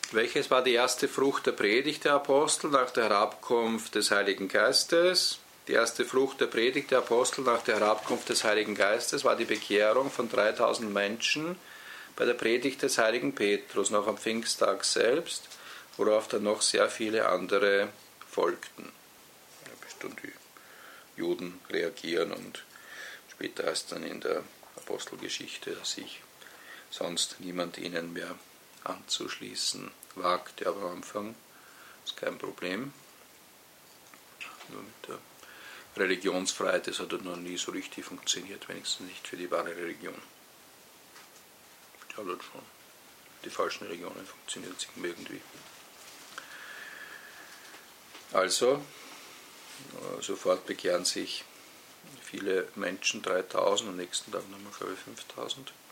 Welches war die erste Frucht der Predigt der Apostel nach der Herabkunft des Heiligen Geistes? Die erste Frucht der Predigt der Apostel nach der Herabkunft des Heiligen Geistes war die Bekehrung von 3000 Menschen bei der Predigt des Heiligen Petrus, noch am Pfingsttag selbst, worauf dann noch sehr viele andere folgten. Ja, bis dann die Juden reagieren und später heißt dann in der Apostelgeschichte, dass sich sonst niemand ihnen mehr anzuschließen wagte, aber am Anfang ist kein Problem. Nur mit der Religionsfreiheit, das hat noch nie so richtig funktioniert, wenigstens nicht für die wahre Religion. Ja, halt schon. Die falschen Religionen funktionieren irgendwie. Also, sofort bekehren sich viele Menschen, 3000, am nächsten Tag nochmal, glaube ich, 5000.